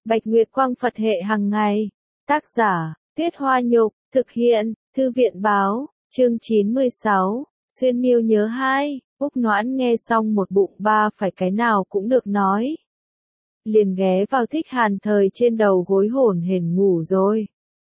Bạch Nguyệt Quang Phật hệ hàng ngày. Tác giả, Tuyết Hoa Nhục, thực hiện, Thư viện báo, chương 96, Xuyên Miêu nhớ 2, Úc Noãn nghe xong một bụng ba phải cái nào cũng được nói. Liền ghé vào Thích Hàn Thời trên đầu gối hổn hển ngủ rồi.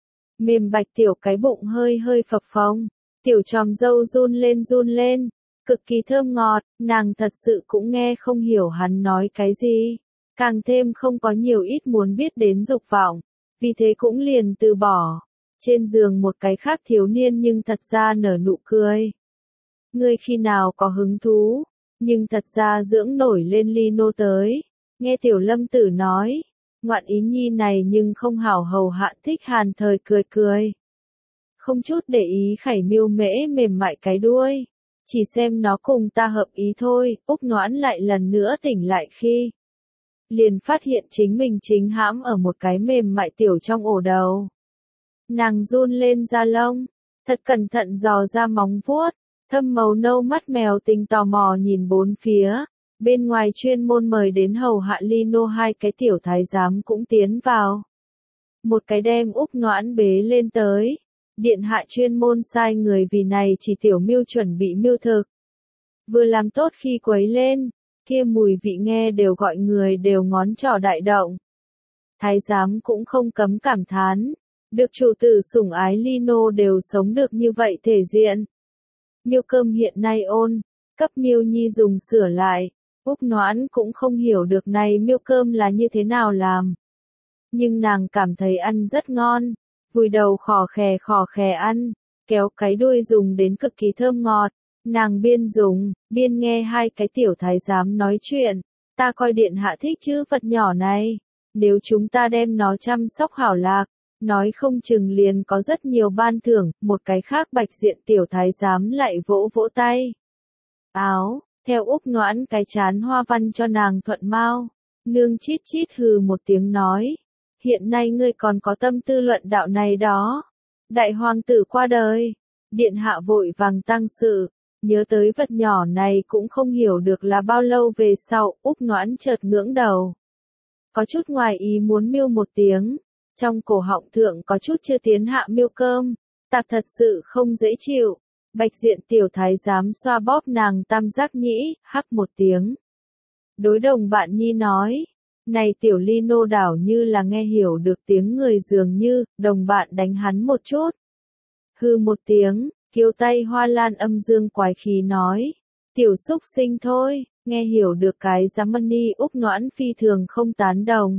Mềm bạch tiểu cái bụng hơi hơi phập phồng, tiểu tròm dâu run lên, cực kỳ thơm ngọt, nàng thật sự cũng nghe không hiểu hắn nói cái gì, càng thêm không có nhiều ít muốn biết đến dục vọng, vì thế cũng liền từ bỏ. Trên giường một cái khác thiếu niên nhưng thật ra nở nụ cười. Ngươi khi nào có hứng thú, nhưng thật ra dưỡng nổi lên ly nô tới. Nghe Tiểu Lâm Tử nói, ngoạn ý nhi này nhưng không hảo hầu hạ. Thích Hàn Thời cười. Không chút để ý Khải Miêu Mễ mềm mại cái đuôi, chỉ xem nó cùng ta hợp ý thôi. Úc Noãn lại lần nữa tỉnh lại khi liền phát hiện chính mình chính hãm ở một cái mềm mại tiểu trong ổ đầu. Nàng run lên da lông, thật cẩn thận dò ra móng vuốt, thâm màu nâu mắt mèo tinh tò mò nhìn bốn phía. Bên ngoài chuyên môn mời đến hầu hạ ly nô hai cái tiểu thái giám cũng tiến vào. Một cái đem Úc Noãn bế lên tới. Điện hạ chuyên môn sai người vì này chỉ tiểu miêu chuẩn bị miêu thực. Vừa làm tốt khi quấy lên, kia mùi vị nghe đều gọi người đều ngón trỏ đại động. Thái giám cũng không cấm cảm thán, được chủ tử sủng ái ly nô đều sống được như vậy thể diện. Miêu cơm hiện nay ôn, cấp miêu nhi dùng sửa lại. Úc Noãn cũng không hiểu được này miêu cơm là như thế nào làm. Nhưng nàng cảm thấy ăn rất ngon, vùi đầu khò khè ăn, kéo cái đuôi dùng đến cực kỳ thơm ngọt. Nàng biên dùng, biên nghe hai cái tiểu thái giám nói chuyện. Ta coi điện hạ thích chứ vật nhỏ này, nếu chúng ta đem nó chăm sóc hảo lạc, nói không chừng liền có rất nhiều ban thưởng. Một cái khác bạch diện tiểu thái giám lại vỗ vỗ tay. Áo. Theo Úc Noãn cái chán hoa văn cho nàng thuận mau, nương chít hừ một tiếng nói, hiện nay ngươi còn có tâm tư luận đạo này đó. Đại hoàng tử qua đời, điện hạ vội vàng tăng sự, nhớ tới vật nhỏ này cũng không hiểu được là bao lâu về sau. Úc Noãn chợt ngưỡng đầu, có chút ngoài ý muốn miêu một tiếng, trong cổ họng thượng có chút chưa tiến hạ miêu cơm, tạp thật sự không dễ chịu. Bạch diện tiểu thái giám xoa bóp nàng tam giác nhĩ, hắc một tiếng. Đối đồng bạn nhi nói, này tiểu ly nô đảo như là nghe hiểu được tiếng người dường như. Đồng bạn đánh hắn một chút. Hư một tiếng, kiêu tay hoa lan âm dương quái khí nói, tiểu xúc sinh thôi, nghe hiểu được cái giá money. Úc Noãn phi thường không tán đồng.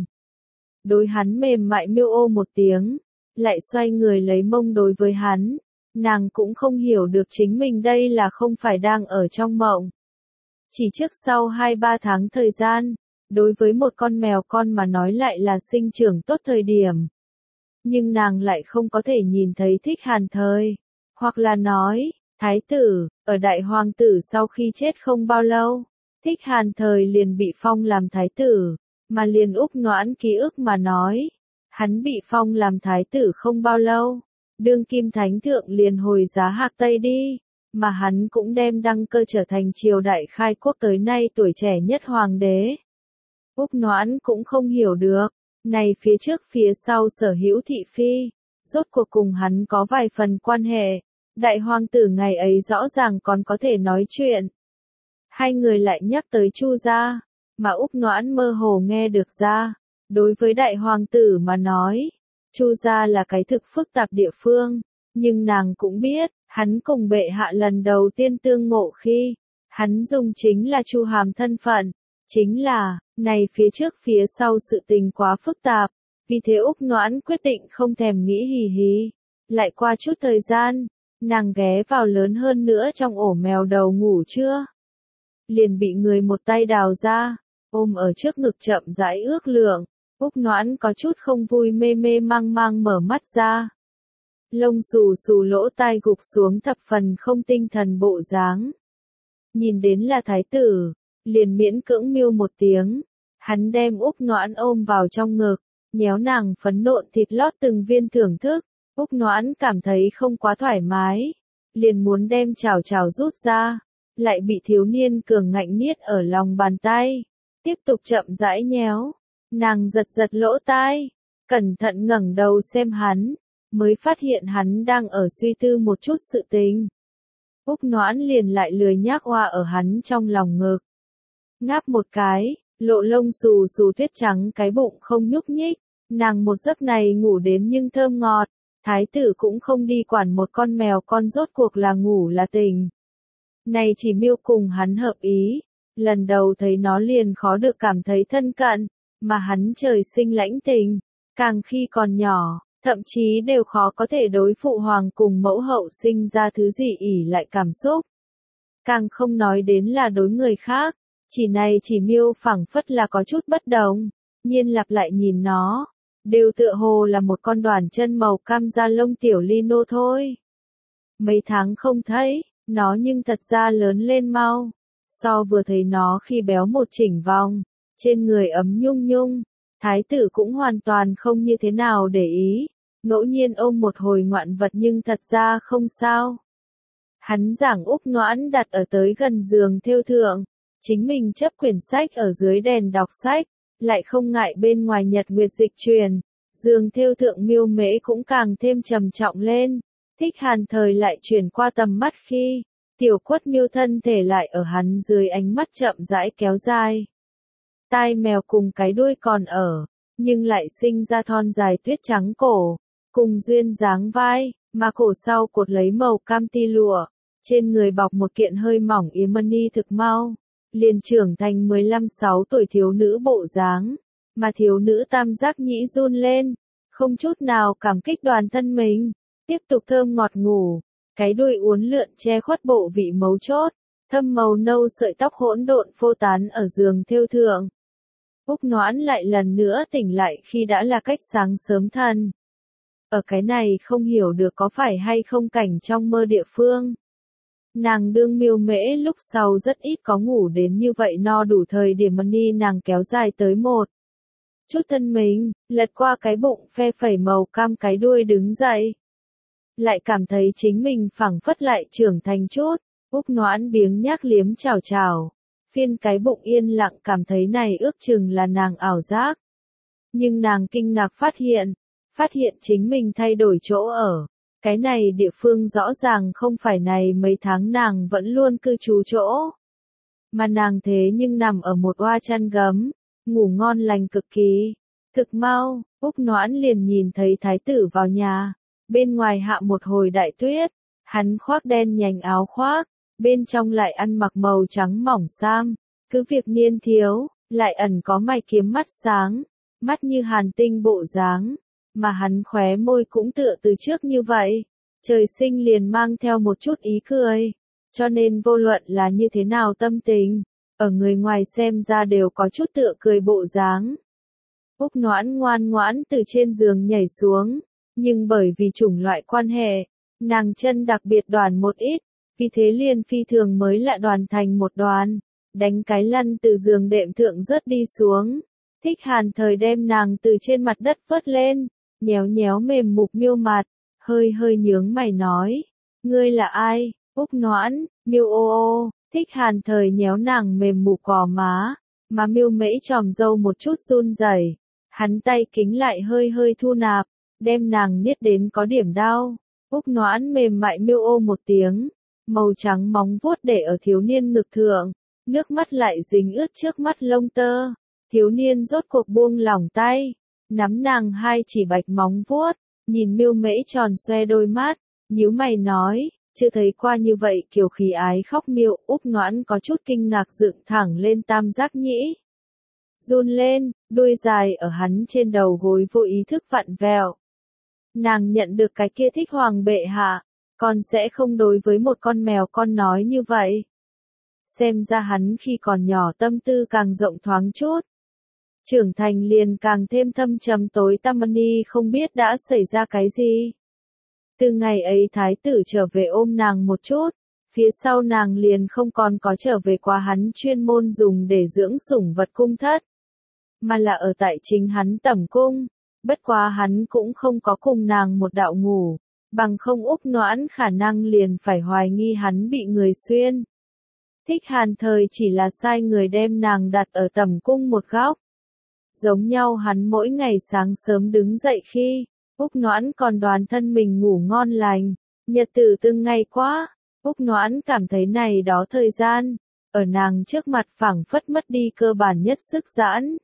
Đối hắn mềm mại miêu ô một tiếng, lại xoay người lấy mông đối với hắn. Nàng cũng không hiểu được chính mình đây là không phải đang ở trong mộng. Chỉ trước sau 2-3 tháng thời gian, đối với một con mèo con mà nói lại là sinh trưởng tốt thời điểm. Nhưng nàng lại không có thể nhìn thấy Thích Hàn Thời. Hoặc là nói, thái tử, ở đại hoàng tử sau khi chết không bao lâu, Thích Hàn Thời liền bị phong làm thái tử, mà liền Úc Noãn ký ức mà nói. Hắn bị phong làm thái tử không bao lâu. Đương kim thánh thượng liền hồi giá Hạc Tây đi, mà hắn cũng đem đăng cơ trở thành triều đại khai quốc tới nay tuổi trẻ nhất hoàng đế. Úc Noãn cũng không hiểu được, này phía trước phía sau sở hữu thị phi, rốt cuộc cùng hắn có vài phần quan hệ. Đại hoàng tử ngày ấy rõ ràng còn có thể nói chuyện. Hai người lại nhắc tới Chu gia, mà Úc Noãn mơ hồ nghe được ra, đối với đại hoàng tử mà nói, Chu gia là cái thực phức tạp địa phương, nhưng nàng cũng biết, hắn cùng bệ hạ lần đầu tiên tương ngộ khi, hắn dùng chính là Chu Hàm thân phận, chính là, này phía trước phía sau sự tình quá phức tạp, vì thế Úc Noãn quyết định không thèm nghĩ hì hì. Lại qua chút thời gian, nàng ghé vào lớn hơn nữa trong ổ mèo đầu ngủ trưa. Liền bị người một tay đào ra, ôm ở trước ngực chậm rãi ước lượng. Úc Noãn có chút không vui mê mang mở mắt ra. Lông xù lỗ tai gục xuống thập phần không tinh thần bộ dáng. Nhìn đến là thái tử, liền miễn cưỡng miêu một tiếng. Hắn đem Úc Noãn ôm vào trong ngực, nhéo nàng phấn nộn thịt lót từng viên thưởng thức. Úc Noãn cảm thấy không quá thoải mái, liền muốn đem chảo rút ra, lại bị thiếu niên cường ngạnh niết ở lòng bàn tay, tiếp tục chậm rãi nhéo. Nàng giật giật lỗ tai, cẩn thận ngẩng đầu xem hắn, mới phát hiện hắn đang ở suy tư một chút sự tình. Úc Noãn liền lại lười nhác oa ở hắn trong lòng ngực. Ngáp một cái, lộ lông xù xù tuyết trắng cái bụng không nhúc nhích, nàng một giấc này ngủ đến nhưng thơm ngọt, thái tử cũng không đi quản một con mèo con rốt cuộc là ngủ là tỉnh. Này chỉ Miêu cùng hắn hợp ý, lần đầu thấy nó liền khó được cảm thấy thân cận, mà hắn trời sinh lãnh tình, càng khi còn nhỏ, thậm chí đều khó có thể đối phụ hoàng cùng mẫu hậu sinh ra thứ gì ỉ lại cảm xúc. Càng không nói đến là đối người khác, chỉ này chỉ Miêu phảng phất là có chút bất đồng, nhiên lặp lại nhìn nó, đều tựa hồ là một con đoàn chân màu cam da lông tiểu lino thôi. Mấy tháng không thấy, nó nhưng thật ra lớn lên mau, so vừa thấy nó khi béo một chỉnh vòng, trên người ấm nhung nhung, thái tử cũng hoàn toàn không như thế nào để ý, ngẫu nhiên ôm một hồi ngoạn vật nhưng thật ra không sao. Hắn giảng Úc Noãn đặt ở tới gần giường thêu thượng, chính mình chấp quyển sách ở dưới đèn đọc sách, lại không ngại bên ngoài nhật nguyệt dịch truyền, giường thêu thượng Miêu Mễ cũng càng thêm trầm trọng lên. Thích Hàn thời lại chuyển qua tầm mắt khi, tiểu quất Miêu thân thể lại ở hắn dưới ánh mắt chậm rãi kéo dài. Tai mèo cùng cái đuôi còn ở, nhưng lại sinh ra thon dài tuyết trắng cổ, cùng duyên dáng vai, mà cổ sau cột lấy màu cam ti lụa, trên người bọc một kiện hơi mỏng yếm thực mau, liền trưởng thành 15-16 tuổi thiếu nữ bộ dáng, mà thiếu nữ tam giác nhĩ run lên, không chút nào cảm kích đoàn thân mình, tiếp tục thơm ngọt ngủ, cái đuôi uốn lượn che khuất bộ vị mấu chốt, thâm màu nâu sợi tóc hỗn độn phô tán ở giường thêu thượng. Úc Noãn lại lần nữa tỉnh lại khi đã là cách sáng sớm thần. Ở cái này không hiểu được có phải hay không cảnh trong mơ địa phương. Nàng đương Miêu Mễ lúc sau rất ít có ngủ đến như vậy no đủ thời điểm ni nàng kéo dài tới một chút thân mình, lật qua cái bụng phe phẩy màu cam cái đuôi đứng dậy. Lại cảm thấy chính mình phảng phất lại trưởng thành chút, Úc Noãn biếng nhác liếm chào chào, phiên cái bụng yên lặng cảm thấy này ước chừng là nàng ảo giác. Nhưng nàng kinh ngạc phát hiện chính mình thay đổi chỗ ở, cái này địa phương rõ ràng không phải này mấy tháng nàng vẫn luôn cư trú chỗ. Mà nàng thế nhưng nằm ở một oa chăn gấm, ngủ ngon lành cực kỳ. Thực mau, Úc Noãn liền nhìn thấy thái tử vào nhà. Bên ngoài hạ một hồi đại tuyết, hắn khoác đen nhành áo khoác, bên trong lại ăn mặc màu trắng mỏng sam, cứ việc niên thiếu, lại ẩn có mày kiếm mắt sáng, mắt như hàn tinh bộ dáng, mà hắn khóe môi cũng tựa từ trước như vậy, trời sinh liền mang theo một chút ý cười, cho nên vô luận là như thế nào tâm tình, ở người ngoài xem ra đều có chút tựa cười bộ dáng. Úc Noãn ngoan ngoãn từ trên giường nhảy xuống. Nhưng bởi vì chủng loại quan hệ, nàng chân đặc biệt đoàn một ít, vì thế liền phi thường mới lại đoàn thành một đoàn, đánh cái lăn từ giường đệm thượng rớt đi xuống. Thích Hàn thời đem nàng từ trên mặt đất vớt lên, nhéo nhéo mềm mục Miêu mặt, hơi hơi nhướng mày nói, ngươi là ai? Úc Noãn, Miêu ô ô, Thích Hàn thời nhéo nàng mềm mục gò má, mà Miêu Mễ tròm râu một chút run rẩy, hắn tay kính lại hơi hơi thu nạp. Đem nàng niết đến có điểm đau. Úc Noãn mềm mại miêu ô một tiếng, màu trắng móng vuốt để ở thiếu niên ngực thượng, nước mắt lại dính ướt trước mắt lông tơ. Thiếu niên rốt cuộc buông lỏng tay, nắm nàng hai chỉ bạch móng vuốt, nhìn Miêu Mễ tròn xoe đôi mắt, nhíu mày nói, chưa thấy qua như vậy kiều khí ái khóc Miêu. Úc Noãn có chút kinh ngạc dựng thẳng lên tam giác nhĩ. Run lên, đuôi dài ở hắn trên đầu gối vô ý thức vặn vẹo. Nàng nhận được cái kia thích hoàng bệ hạ, con sẽ không đối với một con mèo con nói như vậy. Xem ra hắn khi còn nhỏ tâm tư càng rộng thoáng chút. Trưởng thành liền càng thêm thâm trầm tối tăm ni không biết đã xảy ra cái gì. Từ ngày ấy thái tử trở về ôm nàng một chút, phía sau nàng liền không còn có trở về qua hắn chuyên môn dùng để dưỡng sủng vật cung thất. Mà là ở tại chính hắn tẩm cung. Bất quá hắn cũng không có cùng nàng một đạo ngủ, bằng không Úc Noãn khả năng liền phải hoài nghi hắn bị người xuyên. Thích Hàn thời chỉ là sai người đem nàng đặt ở tẩm cung một góc. Giống nhau hắn mỗi ngày sáng sớm đứng dậy khi, Úc Noãn còn đoán thân mình ngủ ngon lành, nhật tử từng ngày quá, Úc Noãn cảm thấy này đó thời gian, ở nàng trước mặt phảng phất mất đi cơ bản nhất sức giãn,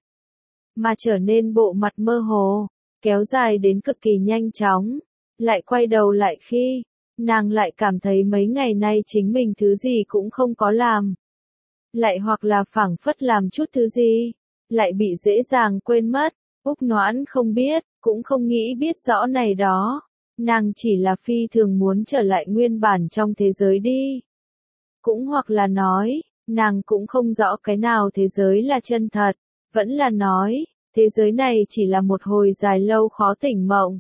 mà trở nên bộ mặt mơ hồ, kéo dài đến cực kỳ nhanh chóng, lại quay đầu lại khi, nàng lại cảm thấy mấy ngày nay chính mình thứ gì cũng không có làm. Lại hoặc là phảng phất làm chút thứ gì, lại bị dễ dàng quên mất, Úc Noãn không biết, cũng không nghĩ biết rõ này đó, nàng chỉ là phi thường muốn trở lại nguyên bản trong thế giới đi. Cũng hoặc là nói, nàng cũng không rõ cái nào thế giới là chân thật, vẫn là nói, thế giới này chỉ là một hồi dài lâu khó tỉnh mộng.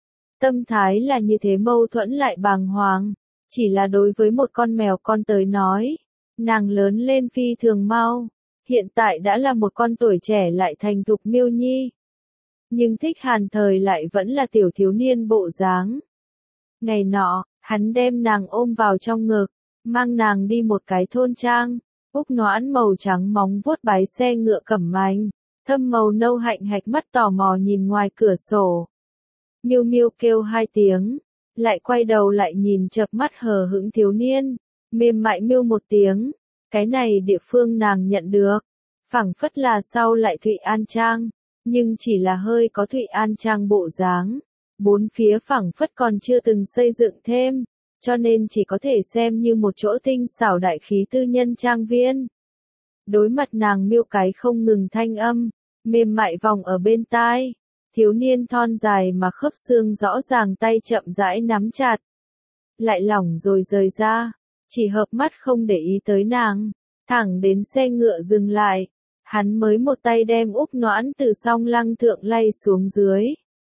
Tâm thái là như thế mâu thuẫn lại bàng hoàng, chỉ là đối với một con mèo con tới nói, nàng lớn lên phi thường mau, hiện tại đã là một con tuổi trẻ lại thành thục miêu nhi. Nhưng Thích Hàn thời lại vẫn là tiểu thiếu niên bộ dáng. Ngày nọ, hắn đem nàng ôm vào trong ngực, mang nàng đi một cái thôn trang, Úc Noãn màu trắng móng vuốt bái xe ngựa cẩm mành, thâm màu nâu hạnh hạch mắt tò mò nhìn ngoài cửa sổ. Miêu miêu kêu hai tiếng, lại quay đầu lại nhìn chợp mắt hờ hững thiếu niên, mềm mại miêu một tiếng, cái này địa phương nàng nhận được, phảng phất là sau lại Thụy An Trang, nhưng chỉ là hơi có Thụy An Trang bộ dáng, bốn phía phảng phất còn chưa từng xây dựng thêm, cho nên chỉ có thể xem như một chỗ tinh xảo đại khí tư nhân trang viên. Đối mặt nàng miêu cái không ngừng thanh âm, mềm mại vòng ở bên tai. Thiếu niên thon dài mà khớp xương rõ ràng tay chậm rãi nắm chặt. Lại lỏng rồi rời ra, chỉ hợp mắt không để ý tới nàng, thẳng đến xe ngựa dừng lại. Hắn mới một tay đem Úc Noãn từ song lăng thượng lay xuống dưới.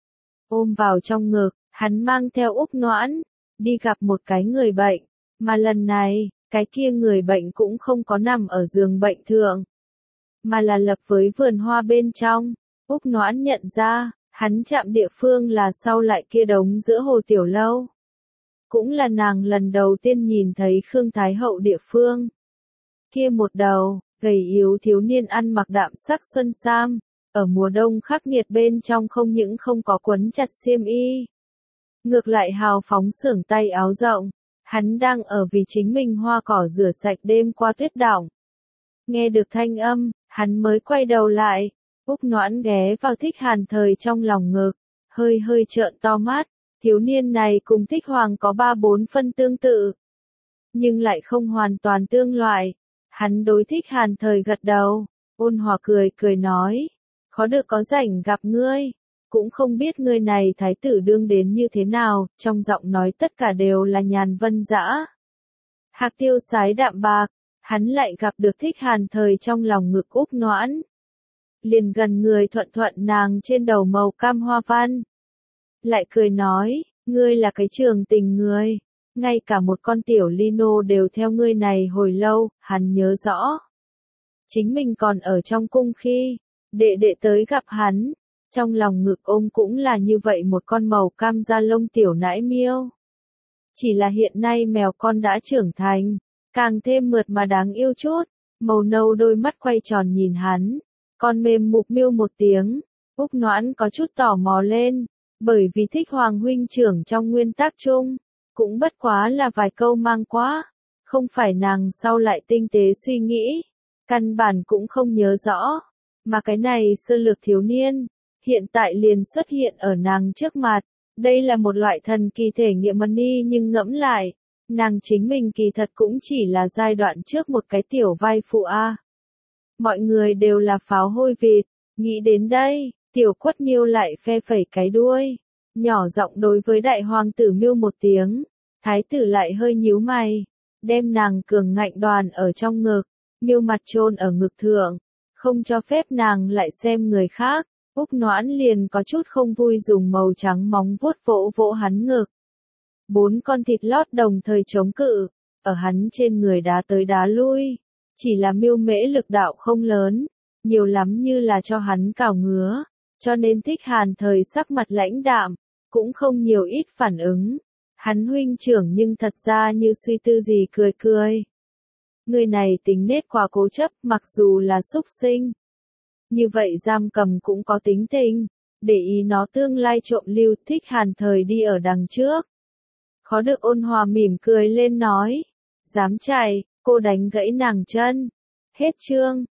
Ôm vào trong ngực, hắn mang theo Úc Noãn, đi gặp một cái người bệnh, mà lần này, cái kia người bệnh cũng không có nằm ở giường bệnh thượng, mà là lập với vườn hoa bên trong. Úc Noãn nhận ra, hắn chạm địa phương là sau lại kia đống giữa hồ tiểu lâu. Cũng là nàng lần đầu tiên nhìn thấy Khương Thái Hậu địa phương. Kia một đầu, gầy yếu thiếu niên ăn mặc đạm sắc xuân sam, ở mùa đông khắc nghiệt bên trong không những không có quấn chặt xiêm y. Ngược lại hào phóng xưởng tay áo rộng, hắn đang ở vì chính mình hoa cỏ rửa sạch đêm qua tuyết đọng. Nghe được thanh âm, hắn mới quay đầu lại. Úc Noãn ghé vào Thích Hàn thời trong lòng ngực, hơi hơi trợn to mắt, thiếu niên này cùng Thích Hoàng có 3-4 phân tương tự, nhưng lại không hoàn toàn tương loại. Hắn đối Thích Hàn thời gật đầu, ôn hòa cười cười nói, khó được có rảnh gặp ngươi, cũng không biết ngươi này thái tử đương đến như thế nào, trong giọng nói tất cả đều là nhàn vân dã. Hạc tiêu sái đạm bạc, hắn lại gặp được Thích Hàn thời trong lòng ngực Úc Noãn. Liền gần người thuận thuận nàng trên đầu màu cam hoa văn. Lại cười nói, ngươi là cái trường tình người, ngay cả một con tiểu lino đều theo ngươi này hồi lâu, hắn nhớ rõ. Chính mình còn ở trong cung khi, đệ đệ tới gặp hắn, trong lòng ngực ôm cũng là như vậy một con màu cam da lông tiểu nãi miêu. Chỉ là hiện nay mèo con đã trưởng thành, càng thêm mượt mà đáng yêu chút, màu nâu đôi mắt quay tròn nhìn hắn. Con mềm mục miêu một tiếng, Úc Noãn có chút tò mò lên, bởi vì Thích Hoàng huynh trưởng trong nguyên tắc chung, cũng bất quá là vài câu mang quá, không phải nàng sau lại tinh tế suy nghĩ, căn bản cũng không nhớ rõ, mà cái này sơ lược thiếu niên, hiện tại liền xuất hiện ở nàng trước mặt, đây là một loại thần kỳ thể nghiệm money nhưng ngẫm lại, nàng chính mình kỳ thật cũng chỉ là giai đoạn trước một cái tiểu vai phụ a. Mọi người đều là pháo hôi vịt, nghĩ đến đây, tiểu quất miêu lại phe phẩy cái đuôi, nhỏ giọng đối với đại hoàng tử miêu một tiếng, thái tử lại hơi nhíu mày, đem nàng cường ngạnh đoàn ở trong ngực, miêu mặt chôn ở ngực thượng, không cho phép nàng lại xem người khác, Úc Noãn liền có chút không vui dùng màu trắng móng vuốt vỗ vỗ hắn ngực. 4 con thịt lót đồng thời chống cự, ở hắn trên người đá tới đá lui. Chỉ là miêu mễ lực đạo không lớn, nhiều lắm như là cho hắn cào ngứa, cho nên Thích Hàn thời sắc mặt lãnh đạm, cũng không nhiều ít phản ứng. Hắn huynh trưởng nhưng thật ra như suy tư gì cười cười. Người này tính nết quá cố chấp mặc dù là súc sinh. Như vậy giam cầm cũng có tính tình, để ý nó tương lai trộm Lưu Thích Hàn thời đi ở đằng trước. Khó được ôn hòa mỉm cười lên nói, dám chạy, cô đánh gãy nàng chân. Hết chương.